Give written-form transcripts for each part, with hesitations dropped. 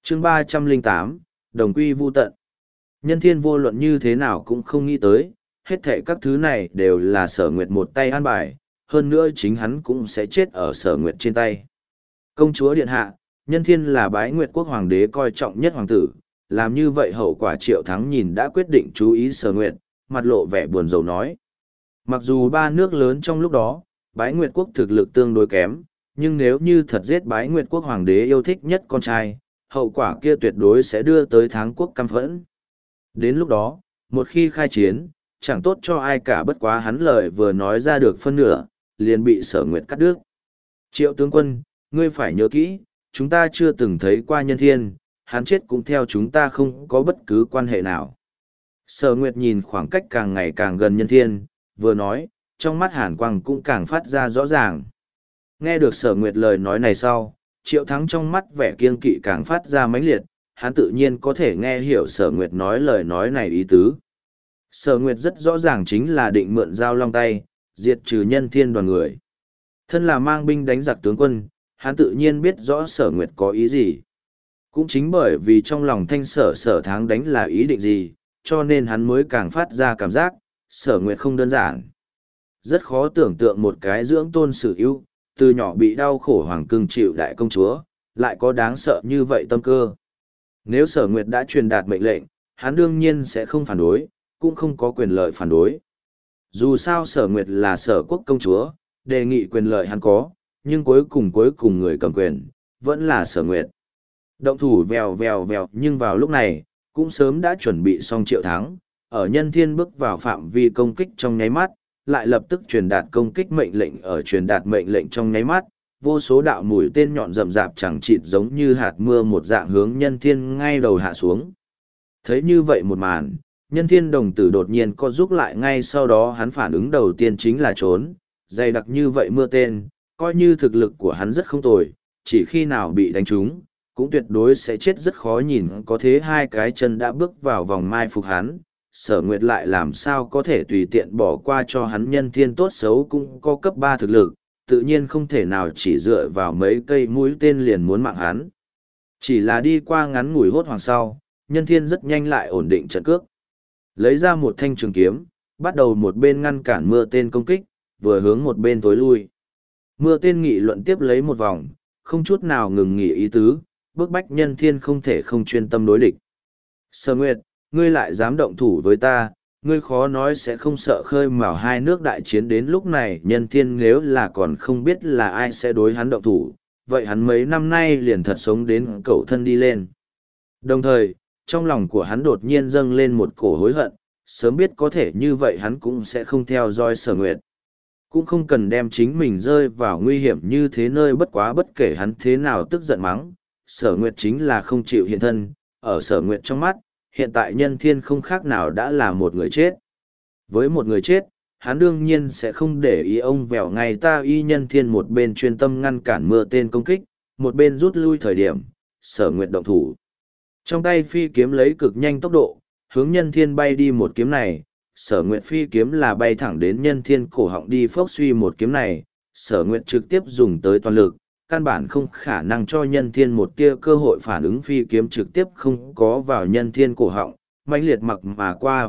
chương 308, đồng quy vu tận. Nhân thiên vô luận như thế nào cũng không nghĩ tới, hết thệ các thứ này đều là Sở Nguyệt một tay an bài, hơn nữa chính hắn cũng sẽ chết ở Sở Nguyệt trên tay. Công chúa điện hạ, Nhân thiên là Bái Nguyệt quốc hoàng đế coi trọng nhất hoàng tử, làm như vậy hậu quả Triệu Thắng nhìn đã quyết định chú ý Sở Nguyệt, mặt lộ vẻ buồn rầu nói. Mặc dù ba nước lớn trong lúc đó, Bái Nguyệt quốc thực lực tương đối kém, nhưng nếu như thật giết Bái Nguyệt quốc hoàng đế yêu thích nhất con trai, hậu quả kia tuyệt đối sẽ đưa tới Thắng quốc căm phẫn. Đến lúc đó, một khi khai chiến, chẳng tốt cho ai cả, bất quá hắn lời vừa nói ra được phân nửa, liền bị Sở Nguyệt cắt đứt. Triệu tướng quân, ngươi phải nhớ kỹ, chúng ta chưa từng thấy qua Nhân thiên, hắn chết cũng theo chúng ta không có bất cứ quan hệ nào. Sở Nguyệt nhìn khoảng cách càng ngày càng gần Nhân thiên, vừa nói, trong mắt hàn quang cũng càng phát ra rõ ràng. Nghe được Sở Nguyệt lời nói này sau, Triệu Thắng trong mắt vẻ kiêng kỵ càng phát ra mãnh liệt, hắn tự nhiên có thể nghe hiểu Sở Nguyệt nói lời nói này ý tứ. Sở Nguyệt rất rõ ràng chính là định mượn Giao Long tay, diệt trừ Nhân thiên đoàn người. Thân là mang binh đánh giặc tướng quân, hắn tự nhiên biết rõ Sở Nguyệt có ý gì. Cũng chính bởi vì trong lòng thanh Sở Thắng đánh là ý định gì, cho nên hắn mới càng phát ra cảm giác, Sở Nguyệt không đơn giản. Rất khó tưởng tượng một cái dưỡng tôn sử ưu, từ nhỏ bị đau khổ hoàng cưng chịu đại công chúa, lại có đáng sợ như vậy tâm cơ. Nếu Sở Nguyệt đã truyền đạt mệnh lệnh, hắn đương nhiên sẽ không phản đối, cũng không có quyền lợi phản đối. Dù sao Sở Nguyệt là Sở quốc công chúa, đề nghị quyền lợi hắn có, nhưng cuối cùng người cầm quyền, vẫn là Sở Nguyệt. Động thủ vèo nhưng vào lúc này, cũng sớm đã chuẩn bị xong Triệu Thắng, ở Nhân thiên bước vào phạm vi công kích trong nháy mắt, lại lập tức truyền đạt công kích mệnh lệnh, ở truyền đạt mệnh lệnh trong nháy mắt, vô số đạo mũi tên nhọn rậm rạp chẳng chịt giống như hạt mưa một dạng hướng Nhân thiên ngay đầu hạ xuống. Thấy như vậy một màn, Nhân thiên đồng tử đột nhiên co rúm lại, ngay sau đó hắn phản ứng đầu tiên chính là trốn, dày đặc như vậy mưa tên, coi như thực lực của hắn rất không tồi, chỉ khi nào bị đánh trúng, cũng tuyệt đối sẽ chết rất khó nhìn, có thế hai cái chân đã bước vào vòng mai phục hắn. Sở Nguyệt lại làm sao có thể tùy tiện bỏ qua cho hắn, Nhân thiên tốt xấu cũng có cấp 3 thực lực, tự nhiên không thể nào chỉ dựa vào mấy cây mũi tên liền muốn mạng hắn. Chỉ là đi qua ngắn ngủi hốt hoảng sau, Nhân thiên rất nhanh lại ổn định trận cước. Lấy ra một thanh trường kiếm, bắt đầu một bên ngăn cản mưa tên công kích, vừa hướng một bên tối lui. Mưa tên nghị luận tiếp lấy một vòng, không chút nào ngừng nghỉ ý tứ, bức bách Nhân thiên không thể không chuyên tâm đối địch. Sở Nguyệt, ngươi lại dám động thủ với ta, ngươi khó nói sẽ không sợ khơi mào hai nước đại chiến. Đến lúc này Nhân thiên nếu là còn không biết là ai sẽ đối hắn động thủ, vậy hắn mấy năm nay liền thật sống đến cậu thân đi lên. Đồng thời, trong lòng của hắn đột nhiên dâng lên một cổ hối hận, sớm biết có thể như vậy hắn cũng sẽ không theo dõi Sở Nguyệt. Cũng không cần đem chính mình rơi vào nguy hiểm như thế nơi, bất quá bất kể hắn thế nào tức giận mắng, Sở Nguyệt chính là không chịu hiện thân, ở Sở Nguyệt trong mắt, hiện tại Nhân thiên không khác nào đã là một người chết. Với một người chết, hắn đương nhiên sẽ không để ý ông vèo ngay ta y. Nhân thiên một bên chuyên tâm ngăn cản mưa tên công kích, một bên rút lui thời điểm, Sở Nguyệt động thủ. Trong tay phi kiếm lấy cực nhanh tốc độ, hướng Nhân thiên bay đi một kiếm này, Sở Nguyệt phi kiếm là bay thẳng đến Nhân thiên cổ họng đi phốc suy một kiếm này, Sở Nguyệt trực tiếp dùng tới toàn lực, căn bản không khả năng cho Nhân thiên một tia cơ hội phản ứng, phi kiếm trực tiếp không có vào Nhân thiên cổ họng, mãnh liệt mặc mà qua,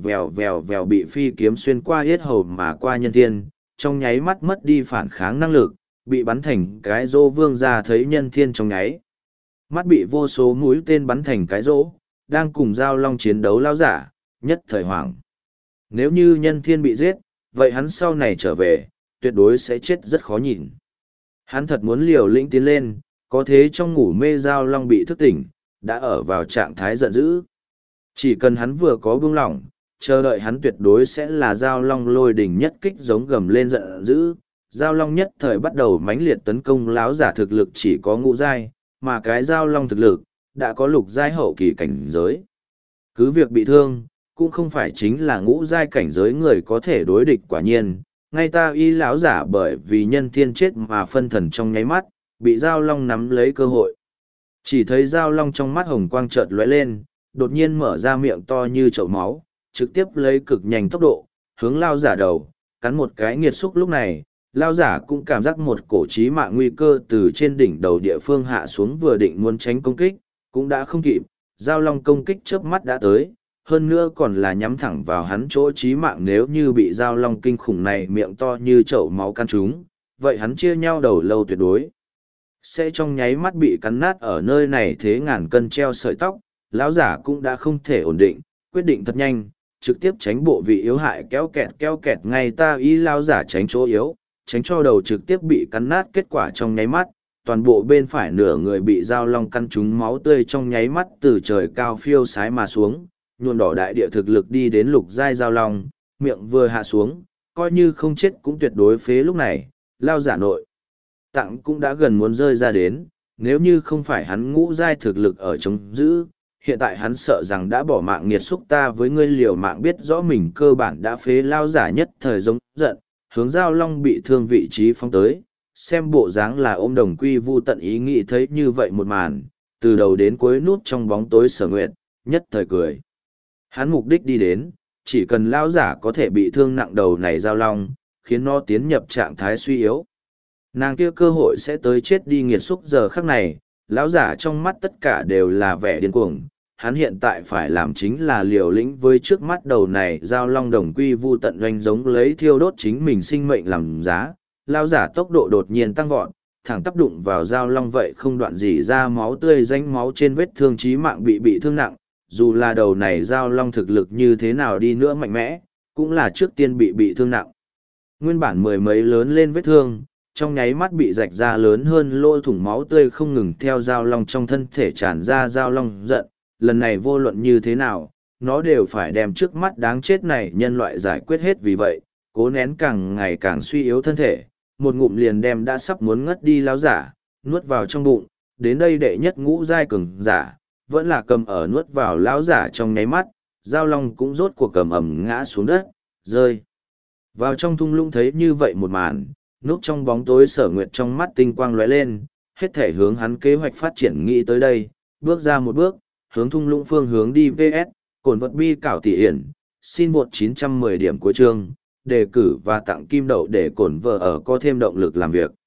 vèo bị phi kiếm xuyên qua yết hầu mà qua Nhân thiên, trong nháy mắt mất đi phản kháng năng lực, bị bắn thành cái rô. Vương ra thấy Nhân thiên trong nháy mắt bị vô số mũi tên bắn thành cái rỗ, đang cùng Giao Long chiến đấu lao giả, nhất thời hoảng. Nếu như Nhân thiên bị giết, vậy hắn sau này trở về, tuyệt đối sẽ chết rất khó nhìn. Hắn thật muốn liều lĩnh tiến lên, có thế trong ngủ mê Giao Long bị thức tỉnh, đã ở vào trạng thái giận dữ. Chỉ cần hắn vừa có buông lỏng, chờ đợi hắn tuyệt đối sẽ là Giao Long lôi đỉnh nhất kích, giống gầm lên giận dữ. Giao Long nhất thời bắt đầu mãnh liệt tấn công láo giả thực lực chỉ có ngũ giai, mà cái Giao Long thực lực đã có lục giai hậu kỳ cảnh giới. Cứ việc bị thương, cũng không phải chính là ngũ giai cảnh giới người có thể đối địch. Quả nhiên, ngay ta y lão giả bởi vì Nhân thiên chết mà phân thần trong nháy mắt, bị Giao Long nắm lấy cơ hội. Chỉ thấy Giao Long trong mắt hồng quang chợt lóe lên, đột nhiên mở ra miệng to như chậu máu, trực tiếp lấy cực nhanh tốc độ, hướng lao giả đầu, cắn một cái nghiệt xúc. Lúc này, lao giả cũng cảm giác một cổ chí mạng nguy cơ từ trên đỉnh đầu địa phương hạ xuống, vừa định muốn tránh công kích, Cũng đã không kịp, Giao Long công kích chớp mắt đã tới, hơn nữa còn là nhắm thẳng vào hắn chỗ chí mạng. Nếu như bị Giao Long kinh khủng này miệng to như chậu máu căn trúng, vậy hắn chia nhau đầu lâu tuyệt đối sẽ trong nháy mắt bị cắn nát ở nơi này. Thế ngàn cân treo sợi tóc, lão giả cũng đã không thể ổn định, quyết định thật nhanh, trực tiếp tránh bộ vị yếu hại. Kéo kẹt ngay ta ý lão giả tránh chỗ yếu, tránh cho đầu trực tiếp bị cắn nát. Kết quả trong nháy mắt, toàn bộ bên phải nửa người bị Giao Long căn trúng, máu tươi trong nháy mắt từ trời cao phiêu sái mà xuống, nhuộm đỏ đại địa. Thực lực đi đến lục giai Giao Long, miệng vừa hạ xuống, coi như không chết cũng tuyệt đối phế. Lúc này, lao giả nội tạng cũng đã gần muốn rơi ra đến, nếu như không phải hắn ngũ giai thực lực ở chống giữ, hiện tại hắn sợ rằng đã bỏ mạng. Nghiệt xúc, ta với ngươi liều mạng, biết rõ mình cơ bản đã phế. Lao giả nhất thời giống giận, hướng Giao Long bị thương vị trí phóng tới, xem bộ dáng là ôm Đồng Quy Vu Tận ý nghĩ. Thấy như vậy một màn, từ đầu đến cuối núp trong bóng tối Sở Nguyệt nhất thời cười. Hắn mục đích đi đến, chỉ cần lão giả có thể bị thương nặng đầu này Giao Long, khiến nó tiến nhập trạng thái suy yếu, nàng kia cơ hội sẽ tới chết đi. Nghiệt xúc, giờ khắc này, lão giả trong mắt tất cả đều là vẻ điên cuồng. Hắn hiện tại phải làm chính là liều lĩnh với trước mắt đầu này Giao Long. Đồng Quy Vu Tận doanh giống lấy thiêu đốt chính mình sinh mệnh làm giá. Lão giả tốc độ đột nhiên tăng vọt, thẳng tắp đụng vào Giao Long, vậy không đoạn gì ra máu tươi, danh máu trên vết thương chí mạng, bị thương nặng. Dù là đầu này Giao Long thực lực như thế nào đi nữa mạnh mẽ, cũng là trước tiên bị thương nặng. Nguyên bản mười mấy lớn lên vết thương, trong nháy mắt bị rạch ra lớn hơn lỗ thủng, máu tươi không ngừng theo Giao Long trong thân thể tràn ra. Giao Long giận, lần này vô luận như thế nào, nó đều phải đem trước mắt đáng chết này nhân loại giải quyết hết. Vì vậy, cố nén càng ngày càng suy yếu thân thể, một ngụm liền đem đã sắp muốn ngất đi lão giả nuốt vào trong bụng. Đến đây đệ nhất ngũ giai cường giả vẫn là cầm ở nuốt vào lão giả trong nháy mắt, Giao Long cũng rốt cuộc cầm ẩm ngã xuống đất, rơi vào trong thung lũng. Thấy như vậy một màn, núp trong bóng tối Sở Nguyệt trong mắt tinh quang lóe lên, hết thể hướng hắn kế hoạch phát triển nghĩ tới đây, bước ra một bước, hướng thung lũng phương hướng đi. VS Cổn vật bi cảo tỷ hiển, xin vượt 910 điểm cuối chương, đề cử và tặng kim đậu để Cổn vợ ở có thêm động lực làm việc.